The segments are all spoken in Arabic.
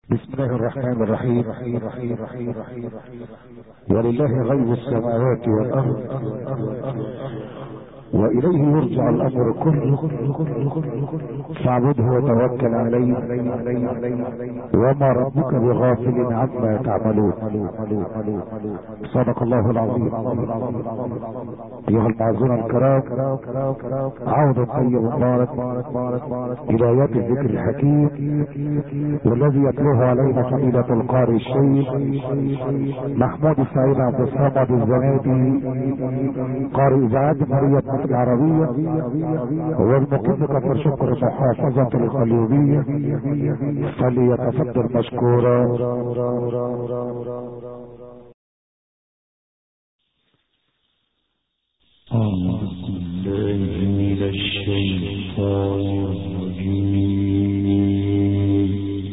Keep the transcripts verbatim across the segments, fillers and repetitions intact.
بسم الله الرحمن الرحيم. ولله غيب السماوات والأرض وإليه يرجع الأمر كله فاعبده وتوكل عليه وما ربك بغافل عما تعملون. صدق الله العظيم. أيها المعزون الكرام، عودا طيب مبارك إلى آيات الذكر الحكيم والذي يتلوه علينا فضيلة القارئ الشيخ محمود السعيد عبد الصمد الزنادي، قارئ إذاعة مريم العربية والمقيم كفر شكر محافظة القليوبية، فليتفضل مشكورا. أعوذ بالله من الشيطان الرجيم.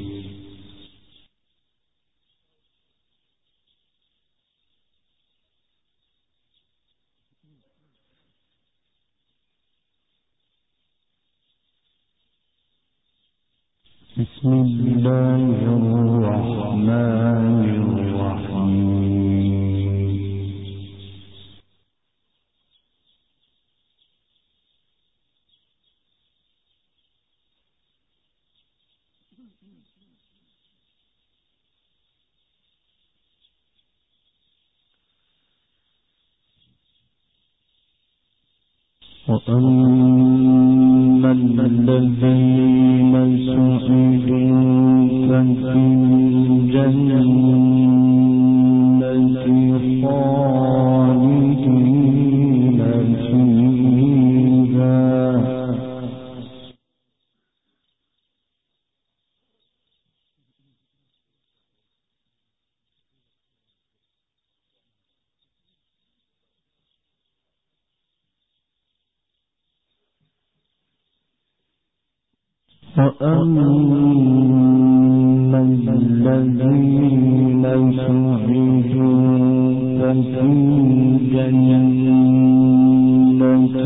بسم الله الرحمن الرحيم. وأما الذين سعدوا ففي الجنة خالدين فيها وأما الذين سعدوا ففي الجنة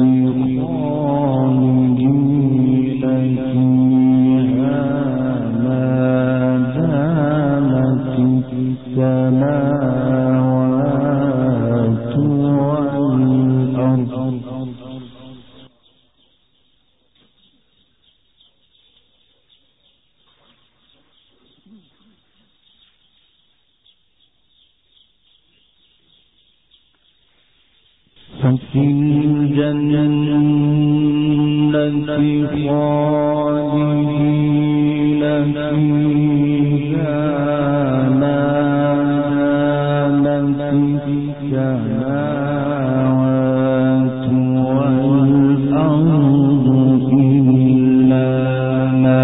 خالدين فيها ما دامت السماوات والأرض ففي الجنة خالدين فيها ما دامت السماوات والأرض إلا ما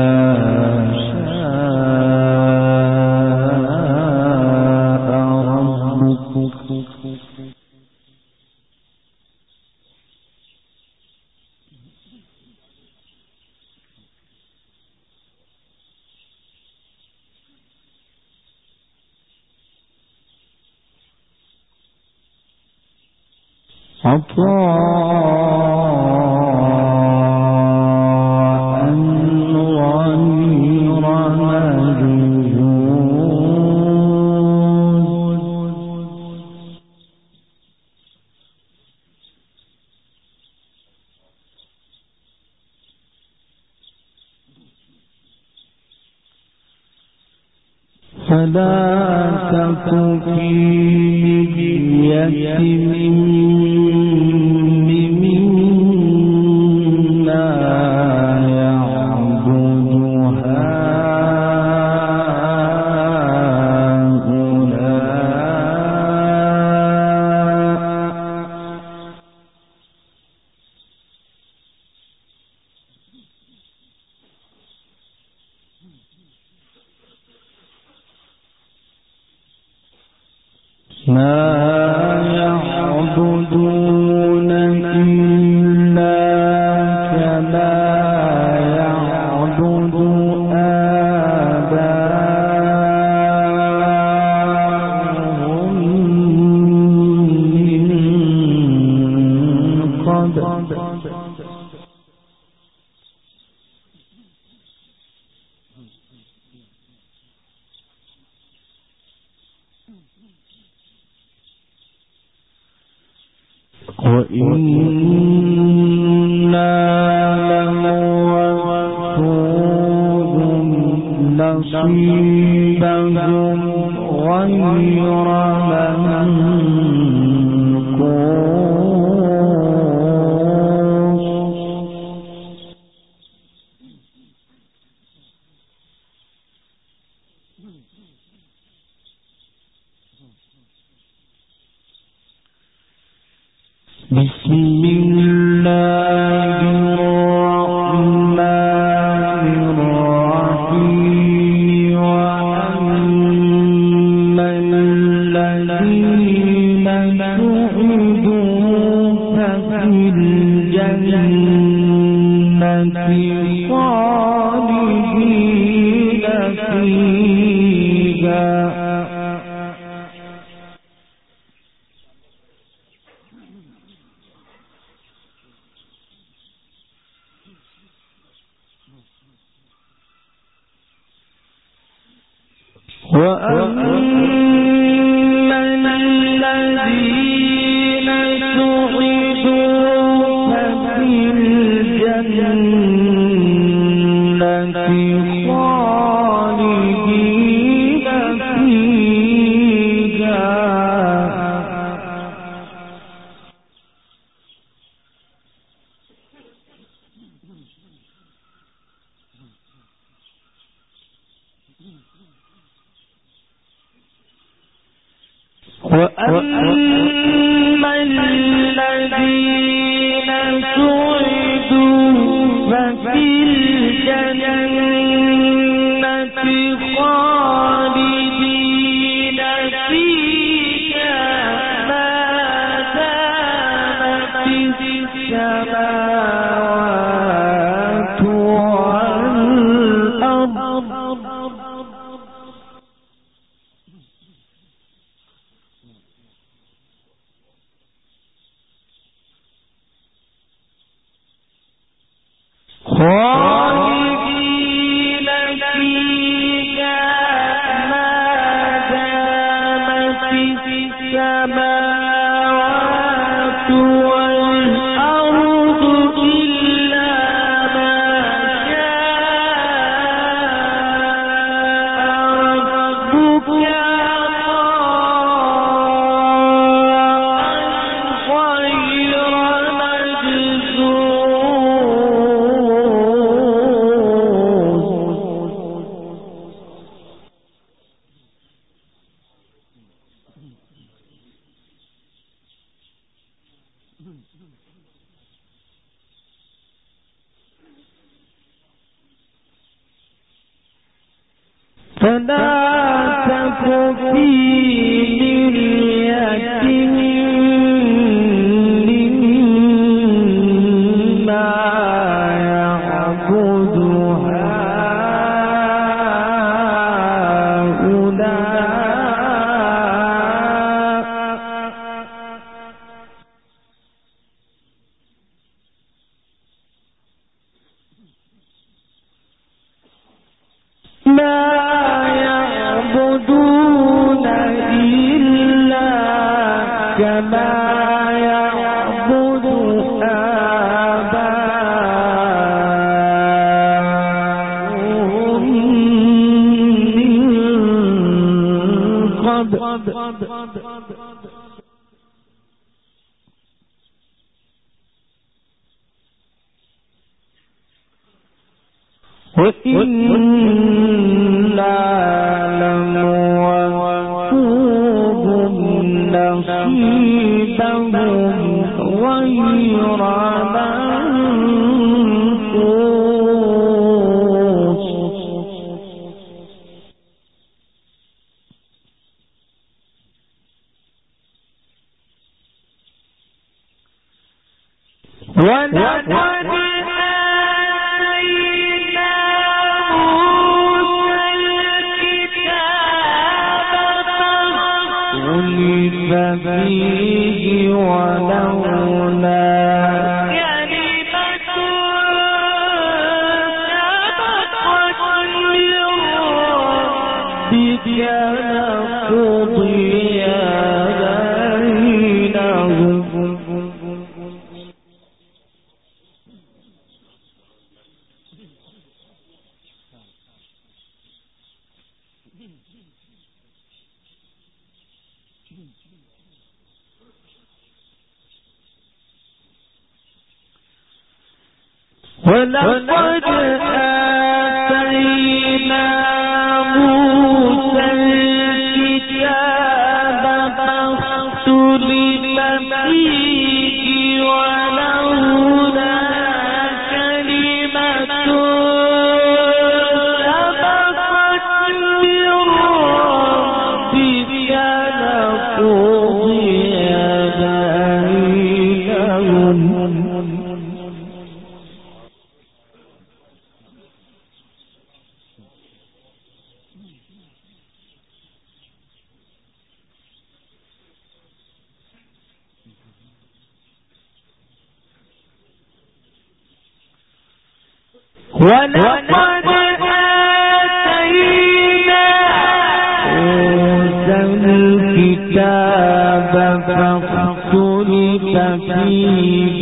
شاء ربك. عطاء غير مجذوذ. فلا تك في مرية مما يعبد هؤلاء ما يعبدون إلا كما يعبد آباؤهم من قبل. وإنا لموفوهم نصيبهم غير بسم الله الرحمن الرحيم وأما الذين سعدوا ففي الجنة خالدين فيها وأما الذين سعدوا ففي الجنة خالدين فيها وأما الذين سعدوا ففي الجنة خالدين فيها ما دامت السماوات والأرض خالدين فيها ما دامت السماوات والأرض إلا ما شاء ربك غير فلا تك في مرية مما يعبد يعبدون إلا كما يعبد آباؤهم من قبل وإنا لموفوهم نصيبهم غير منقوص ولقد فيه ولولا كلمة سبقت من ربك لقضي بينهم ولقد آتينا موسى الكتاب فاختلف فيه ولولا كلمة سبقت من ربك لقضي بينهم. ولقد آتينا موسى الكتاب فاختلف فيه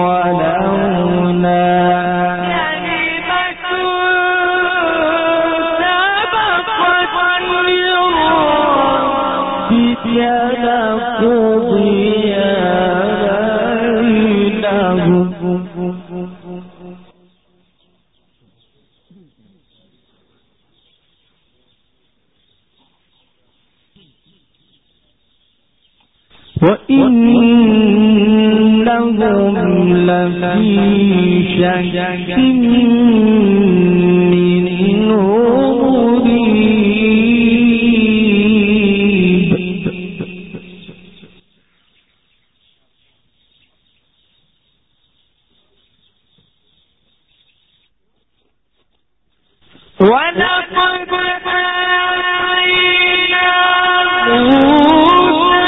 ولولا كلمة سبقت من ربك لقضي بينهم. وإنهم لفي شك منه مريب. ولقد آتينا موسى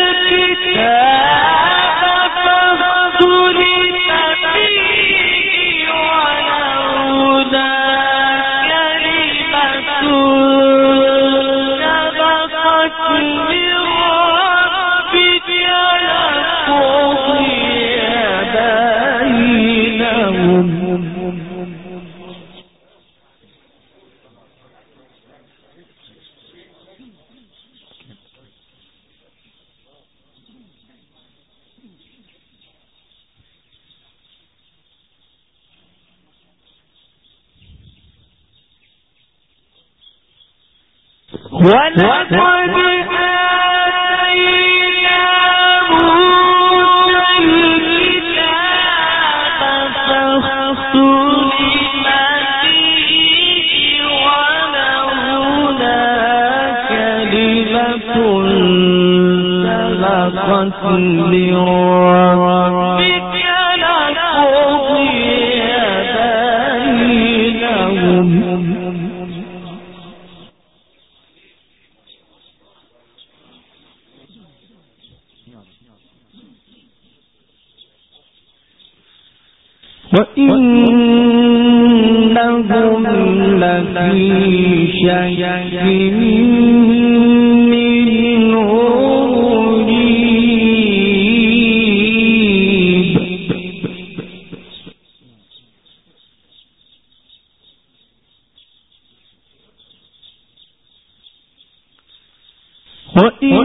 الكتاب فاختلف فيه ولولا كلمة سبقت من ربك لقضي بينهم. ولقد آتينا موسى الكتاب فاختلف فيه ولولا كلمة سبقت من ربك لقضي بينهم. وإنهم لفي شك منه مريب. وإن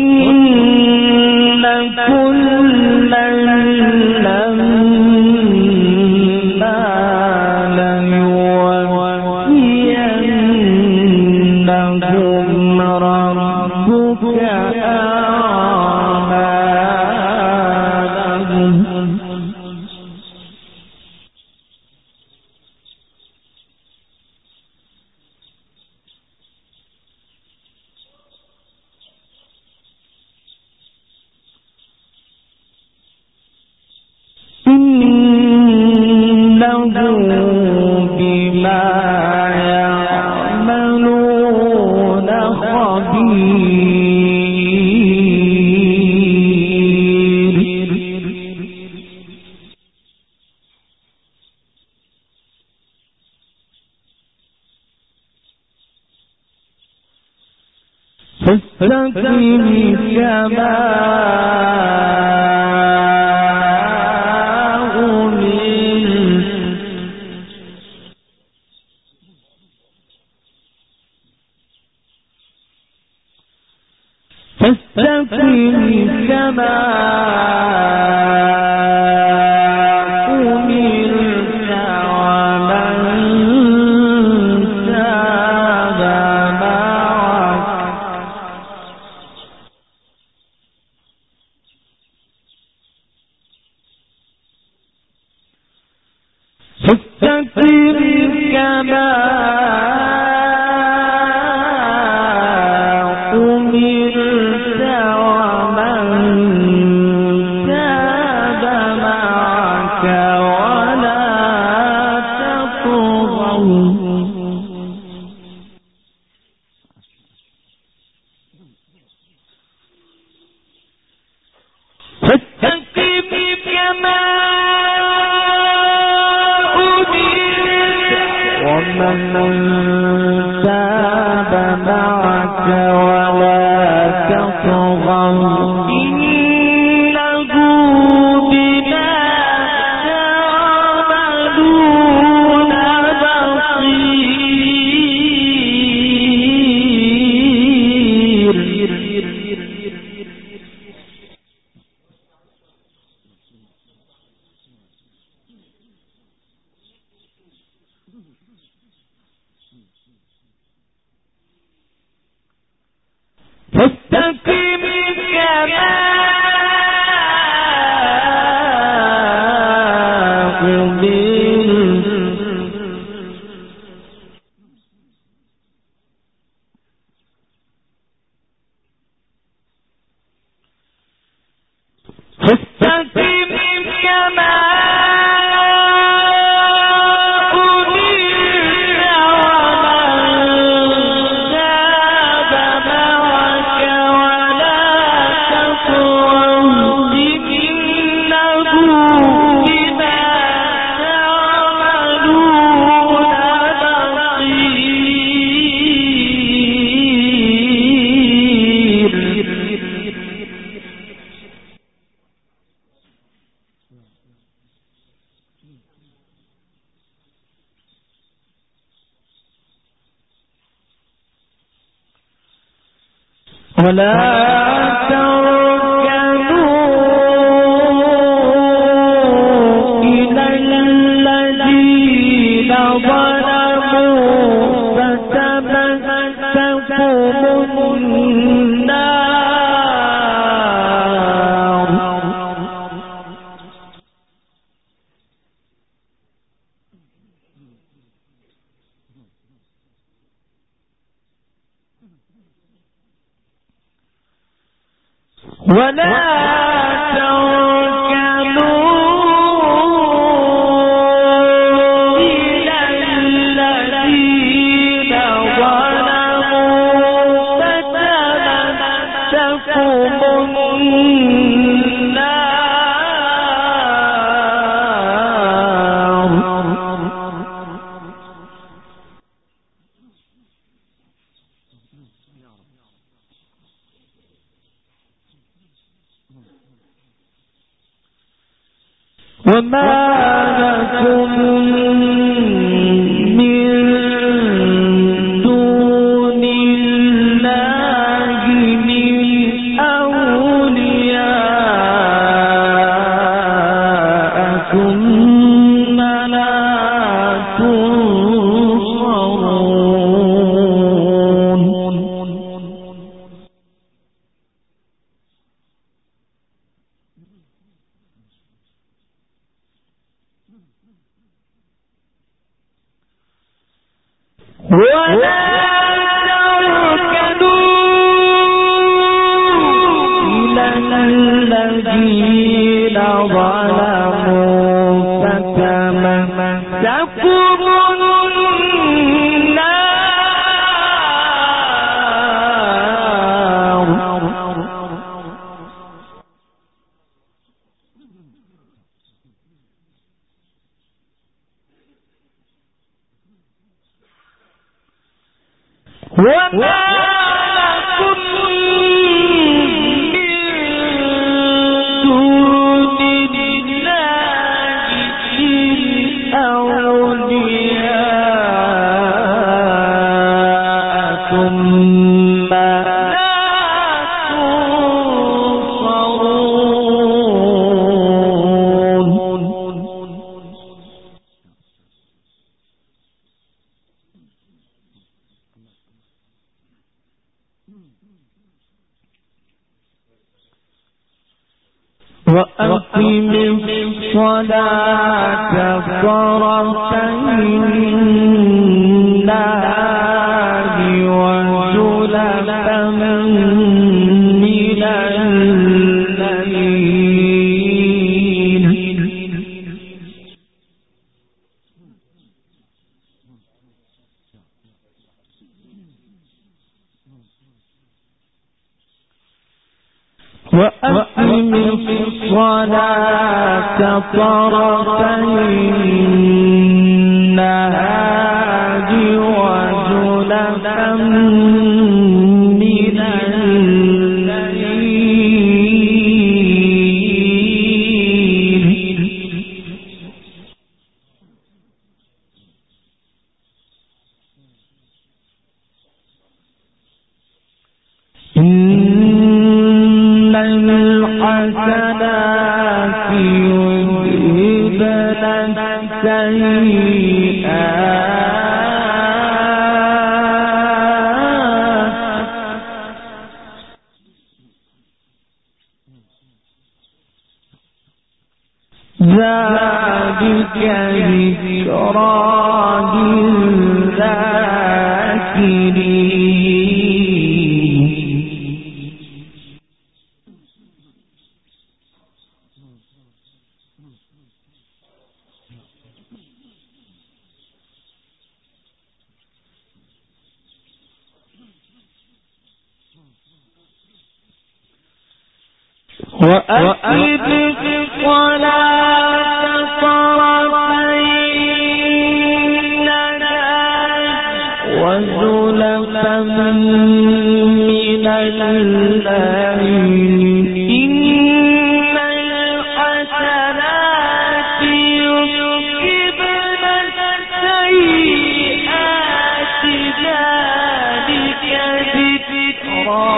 كلا لما ليوفينهم ربك أعمالهم. إنه بما يعملون خبير. فاستقم كما فاستقم كما ولا تركنوا إلى الذين ظلموا فتمسكهم النار ولا تركنوا إلى الذين ظلموا فتمسكهم وما لكم من دون الله من أولياء ثم لا تنصرون ولا تركنوا إلى الذين ظلموا فتمسكهم النار وما لكم من دون الله من أولياء ثم لا تنصرون وأقم الصلاة طرفي النهار وزلفا من الليل وأقم الصلاة طرفي النهار وزلفا من الليل إن الحسنات يذهبن السيئات ذلك ذكرى للذاكرين وأقم الصلاة طرفي النهار وزلفا من الليل إن الحسنات يذهبن السيئات ذلك ذكرى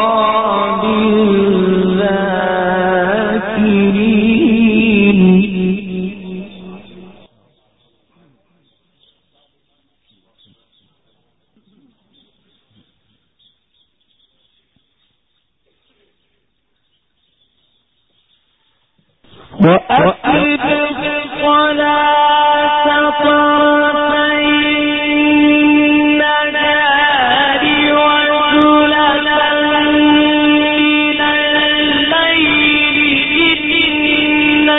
وأقم الصلاة طرفي النهار وزلفا من الليل إن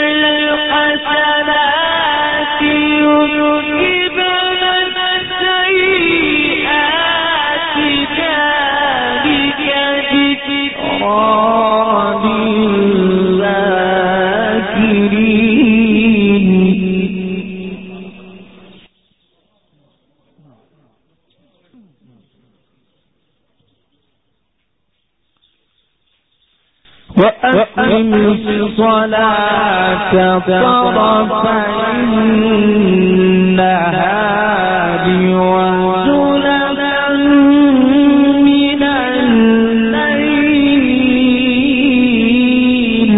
الحسنات يذهبن السيئات ذلك ذكرى وأقم الصلاة طرفي النهار وزلفا من الليل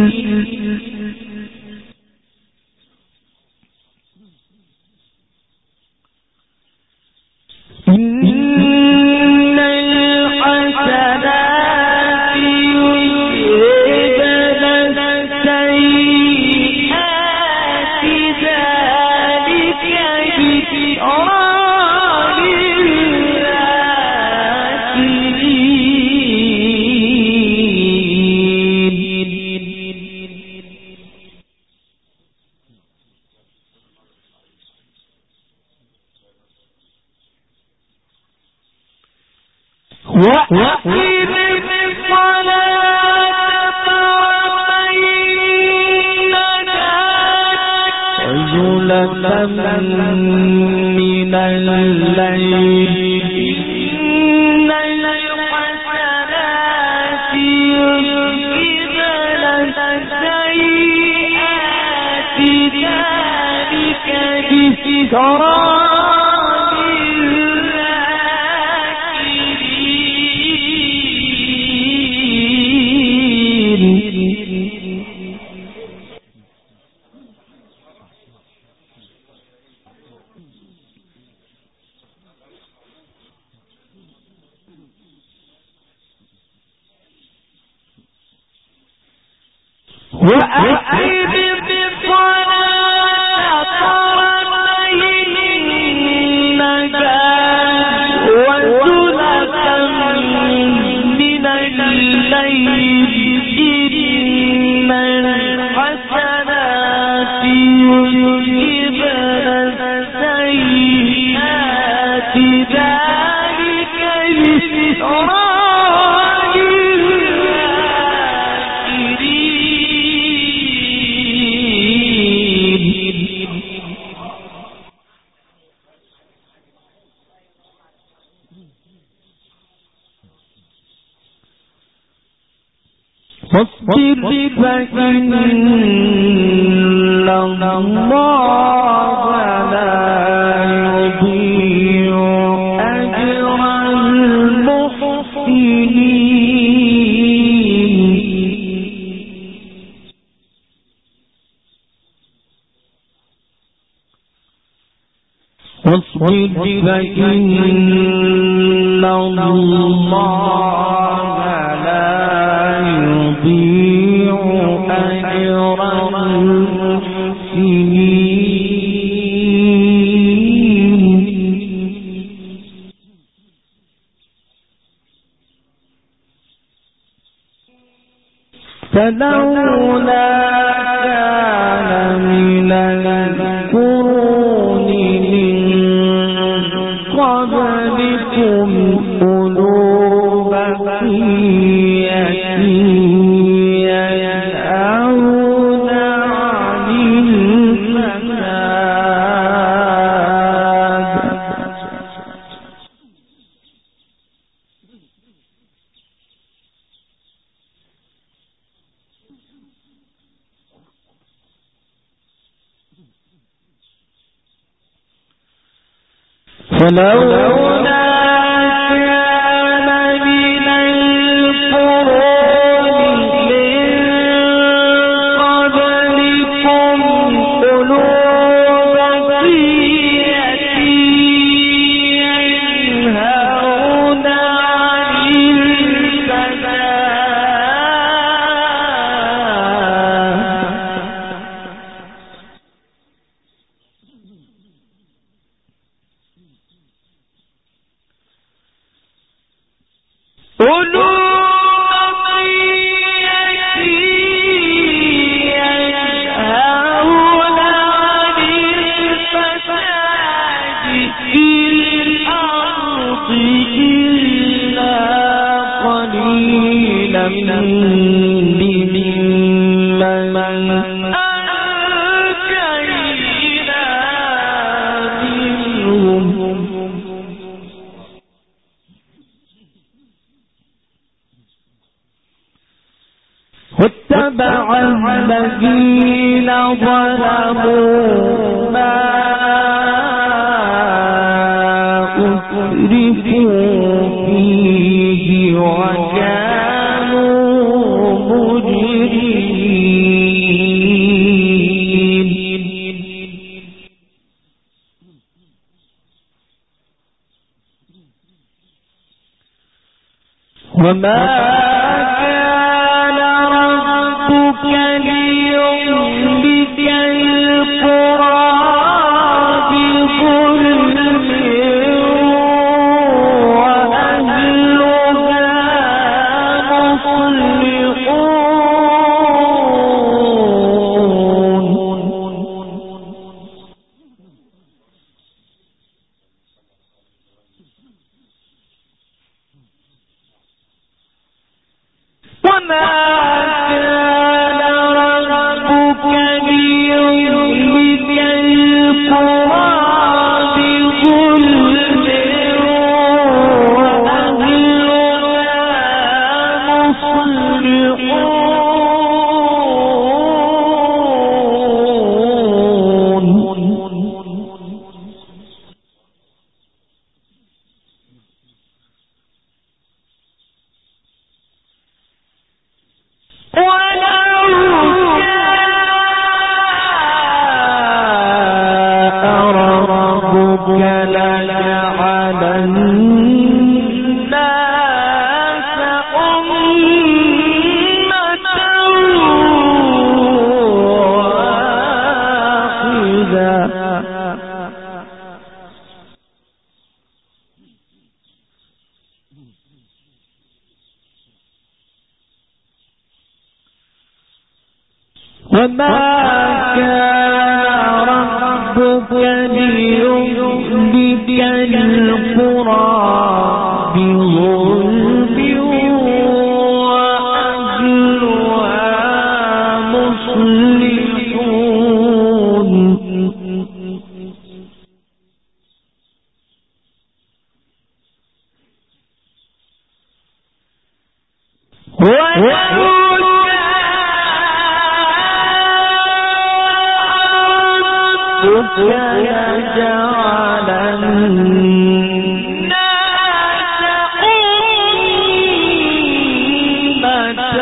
إن الحسنات يذهبن السيئات ذلك ذكرى وأقم الصلاة طرفي النهار وزلفا من الليل إن الحسنات يذهبن السيئات ذلك ذكرى وأقم الصلاة طرفي النهار وزلفا من الليل إن الحسنات يذهبن السيئات ذلك ذكرى فاصبر فإن الله لا يضيع أجر المحسنين فاصبر فإن الله لا يضيع أجر المحسنين فلولا كان من القرون من قبلكم أولو بقية ينهون عن الفساد فلولا كان من القرون من قبلكم أولو بقية ينهون عن الفساد أولو بقية ينهون عن الفساد في الأرض إلا قليلا ممن أنجينا منهم واتبع الذين ظلموا ما أترفوا فيه وكانوا مجرمين وما ليهلك القرى بظلم وأهلها مصلحون وما كان ربك ليهلك القرى بظلم وأهلها مصلحون الناس أمة وما كان ربك ليهلك القرى بظلم وأهلها مصلحون يجعل الناس أمة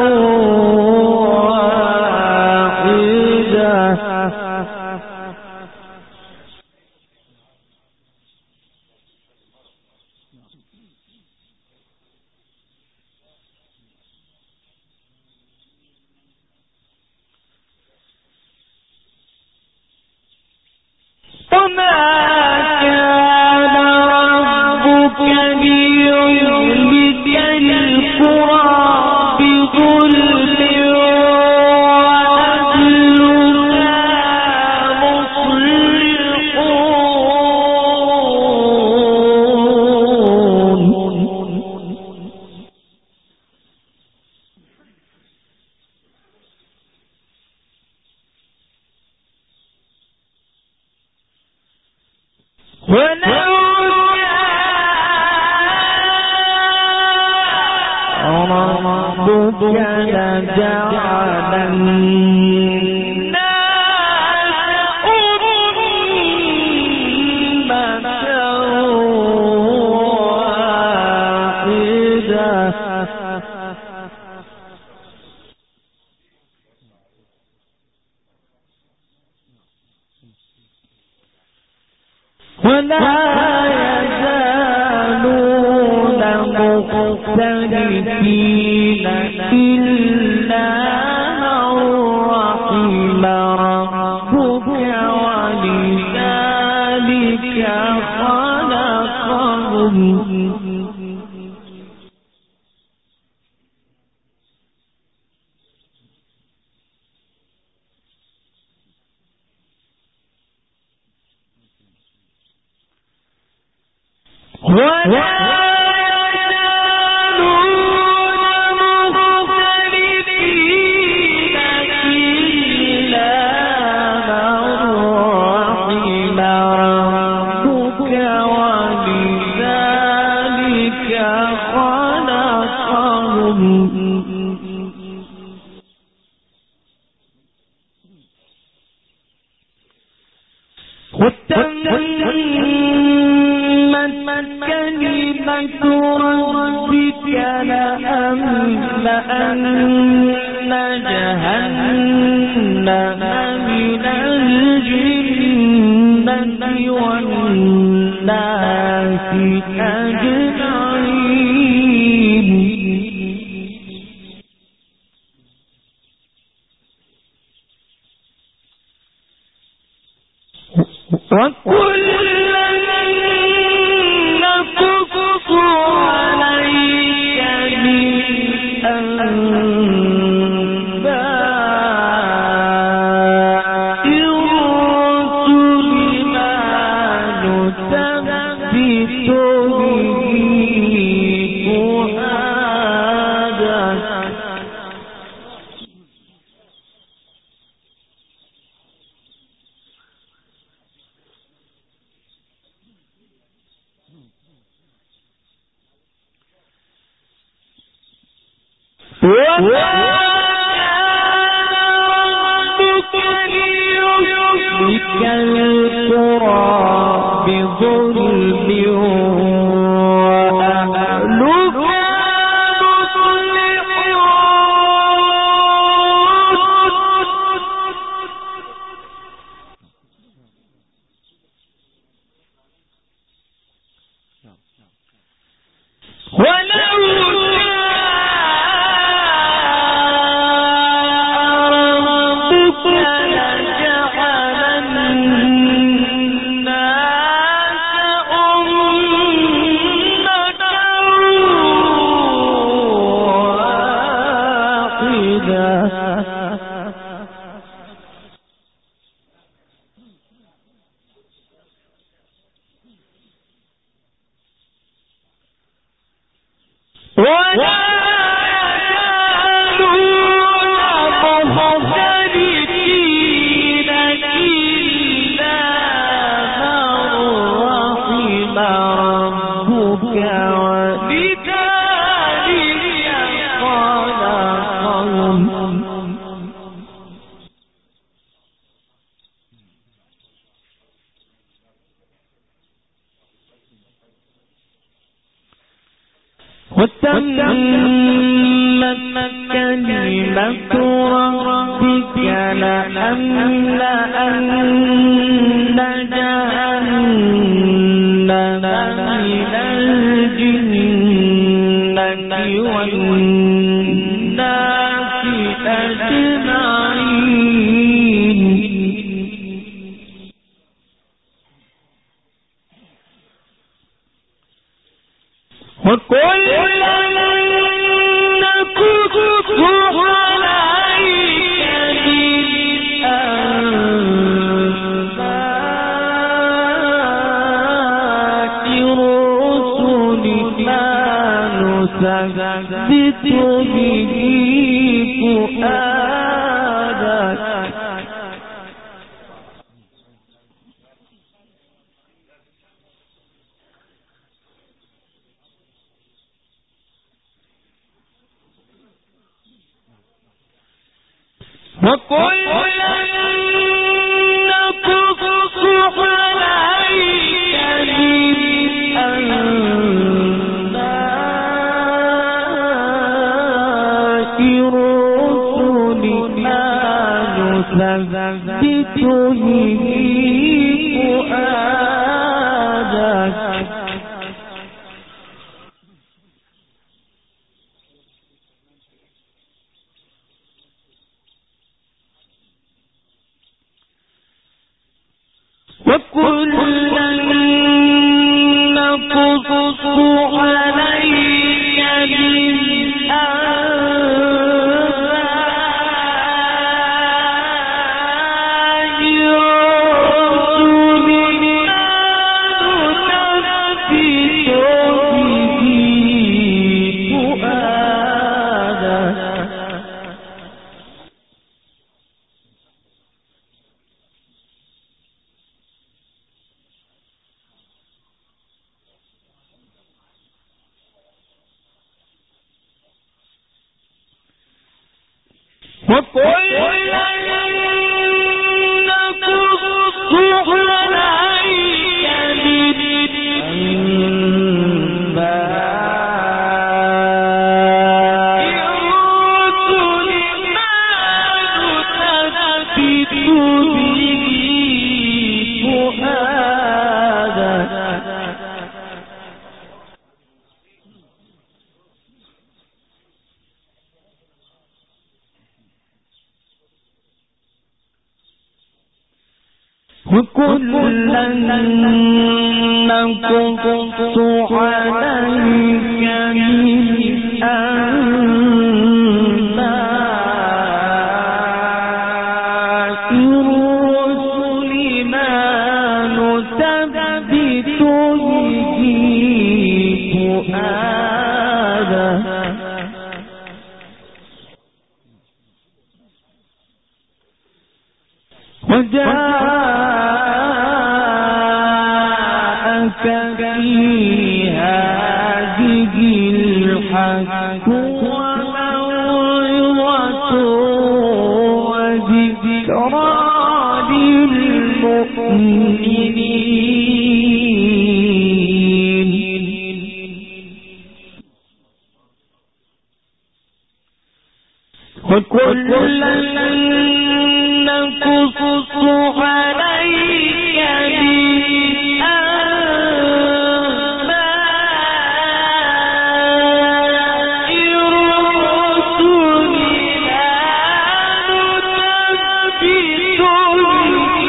وما كان ربك ليهلك القرى بظلم وأهلها مصلحون ولو ربك لجعل الناس أمة واحدة ولا يزالون مختلفين إلا من رحم ربك ولذلك خلقهم ولا يزالون مختلفين إلا من رحم ربك ولذلك خلقهم كلمة ربك لأملأن جهنم من الجنة والناس أجمعين وكل أمة وتمت كلمة ربك لأملأن جهنم من الجنة والناس أجمعين. وكلا نقص عليك بالأنباء الرسل ما نثبت به فؤادك. وكلا نقص عليك بالأنباء الرسل ما نثبت به فؤادك. وكلا نقص عليك بالأنباء الرسل ما نثبت به فؤادك. وكلا نقص عليك بالأنباء الرسل ما نثبت به فؤادك. وكلا نقص عليك بالأنباء الرسل ما نثبت به فؤادك. وجاءك في هذه الحق وموعظة وذكرى للمؤمنين. وكلا نقص عليك بالأنباء الرسل ما نثبت به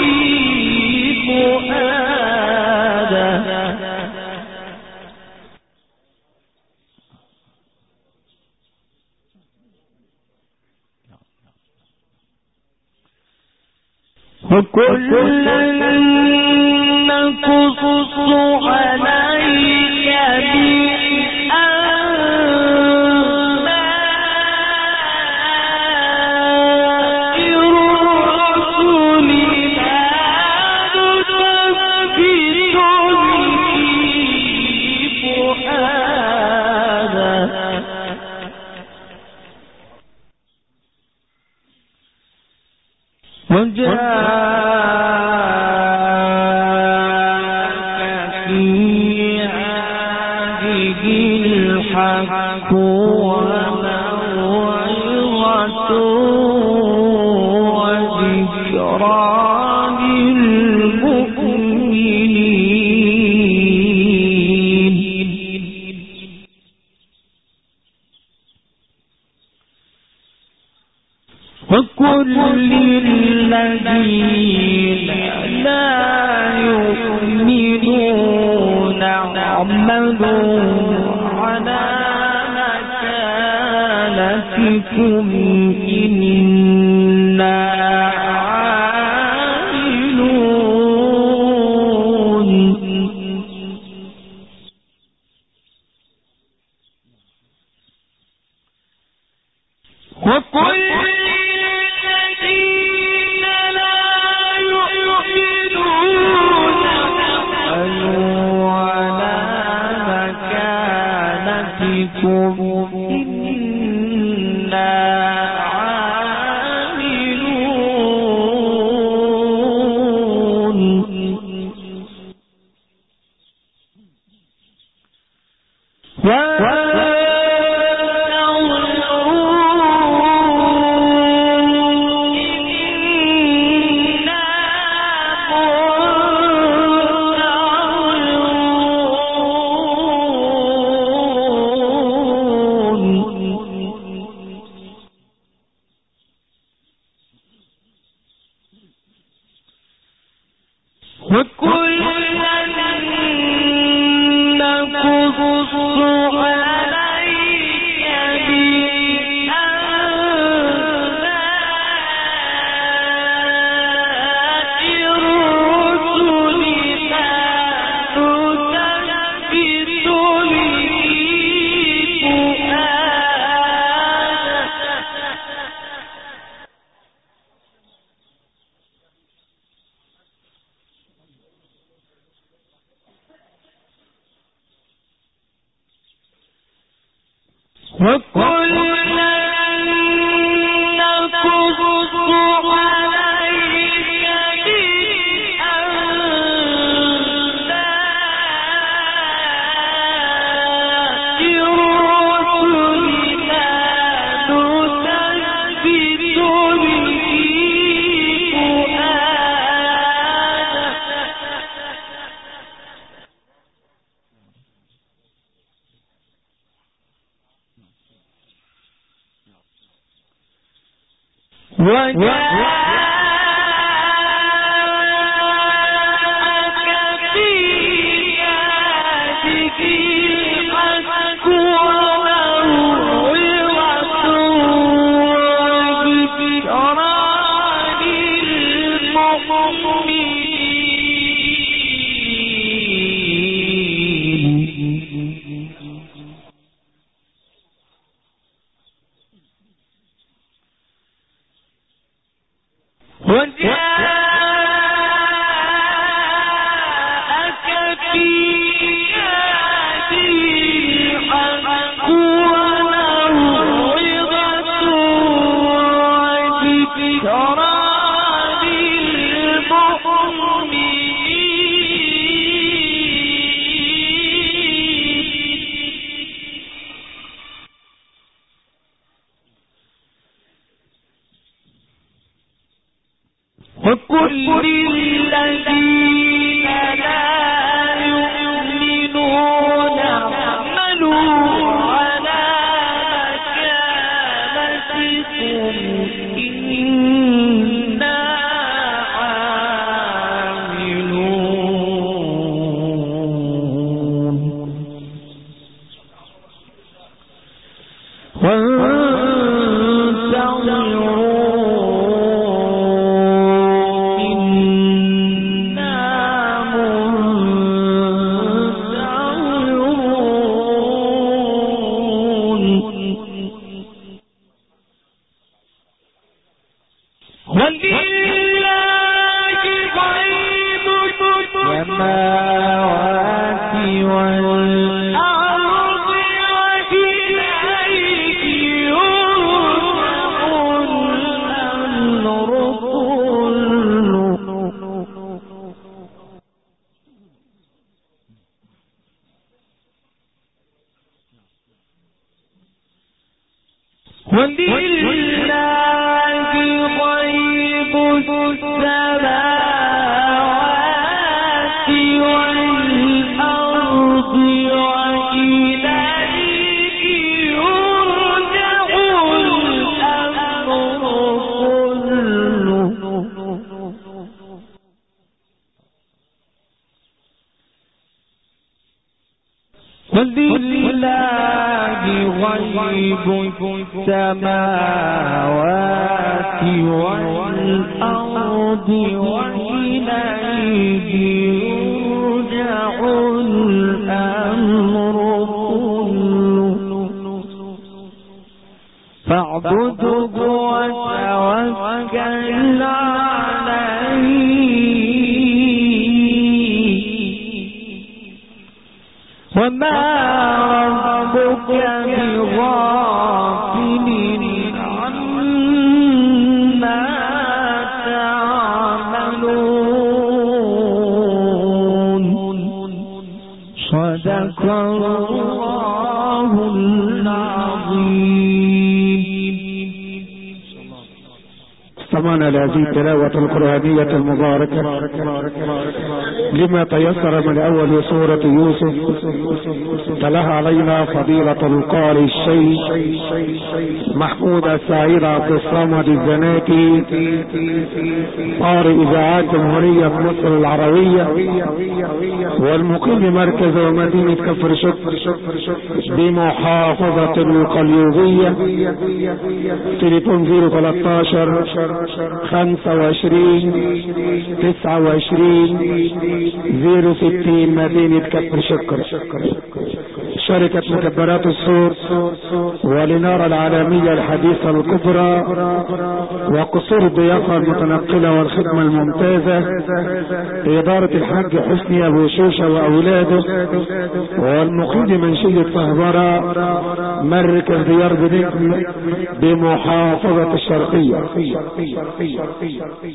فؤادك. وكلا نقص عليك بالأنباء الحق وموعظة وذكرى للمؤمنين. وكل الذين لا يؤمنون اعملوا على مكانتكم إنا عاملون. وكل إنا عاملون. وكل الذين لا يؤمنون اعملوا على مكانتكم إنا عاملون. السماوات والأرض وإليه ولله غيب السماوات والأرض وإليه يرجع الأمر كله ولله غيب السماوات والأرض وإليه يرجع الأمر كله فاعبده وتوكل عليه وما ربك بغافل عما تعملون صدق الله العظيم. استمعنا لهذه التلاوة القرآنية المباركة لما تيسر من أول سورة يوسف. تلاها علينا فضيلة القارئ الشيخ محمود السعيد عبد الصمد الزناتي قارئ إذاعات جمهورية مصر العربية والمقيم مركز ومدينة كفر شكر بمحافظة القليوبية. تليفون صفر ثلاثة عشر خمسة وعشرين تسعة وعشرين صفر ستين مدينة كفر شكر. شركة مكبرات الصوت ولنار العالمية الحديثة الكبرى وقصور الضيافة المتنقلة والخدمة الممتازة إدارة الحاج حسني أبو شوشة وأولاده والمقيم منشية فهبرة مركز ديار بنجم بمحافظة الشرقية.